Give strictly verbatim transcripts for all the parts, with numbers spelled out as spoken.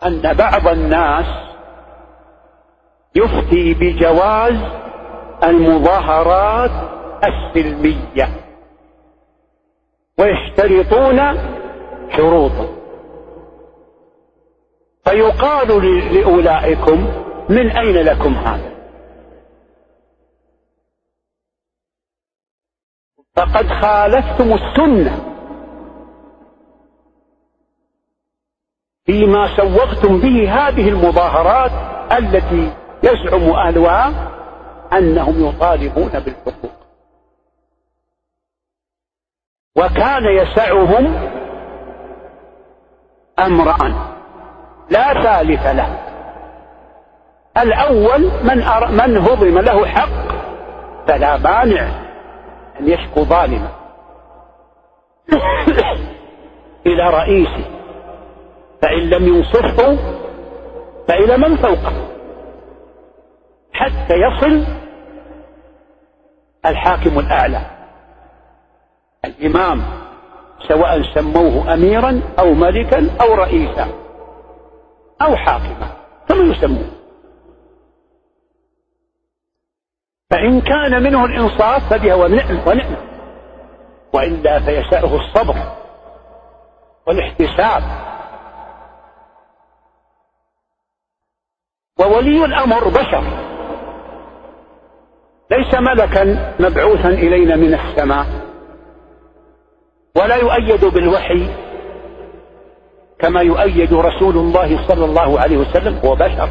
أن بعض الناس يفتي بجواز المظاهرات السلمية ويشترطون شروطا، فيقال لأولئكم من أين لكم هذا؟ فقد خالفتم السنة فيما سوغتم به هذه المظاهرات التي يزعم أهلها أنهم يطالبون بالحقوق. وكان يسعهم أمران لا ثالث له: الأول من, أر... من هضم له حق فلا مانع أن يشكو ظالما إلى رئيسه، فإن لم ينصفه فإلى من فوقه، حتى يصل الحاكم الأعلى الإمام، سواء سموه أميرا أو ملكا أو رئيسا أو حاكما كما يسموه. فإن كان منه الإنصاف فبها ونعم ونعم، وإلا فيسعه الصبر والاحتساب. وولي الأمر بشر ليس ملكا مبعوثا إلينا من السماء، ولا يؤيد بالوحي كما يؤيد رسول الله صلى الله عليه وسلم، هو بشر.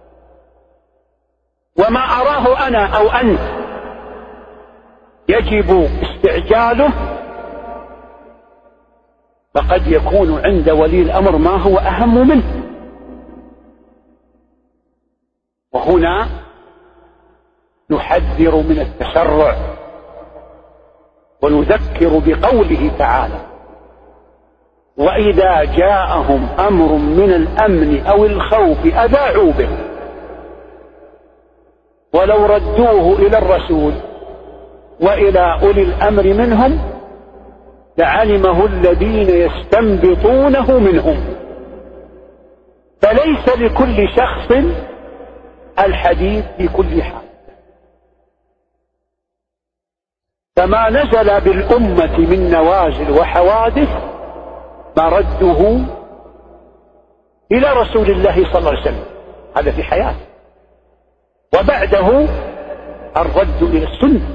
وما أراه أنا أو أنت يجب استعجاله، فقد يكون عند ولي الأمر ما هو أهم منه. وهنا نحذر من التسرع ونذكر بقوله تعالى: وإذا جاءهم أمر من الأمن أو الخوف أذاعوا به ولو ردوه إلى الرسول وإلى أولي الأمر منهم لعلمه الذين يستنبطونه منهم. فليس لكل شخص الحديث في كل حال. فما نزل بالأمة من نوازل وحوادث مرده إلى رسول الله صلى الله عليه وسلم، هذا في حياته، وبعده الرد إلى السنة.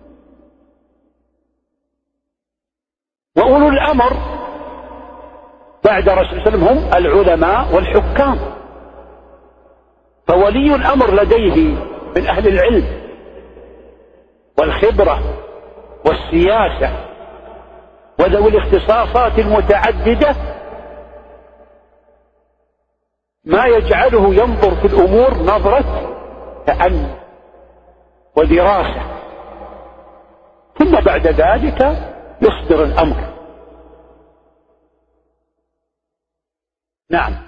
وأولو الأمر بعد رسول الله صلى الله عليه وسلم هم العلماء والحكام. فولي الأمر لديه من أهل العلم والخبرة والسياسة وذوي الاختصاصات المتعددة ما يجعله ينظر في الأمور نظرة تأني ودراسة، ثم بعد ذلك يصدر الأمر. نعم.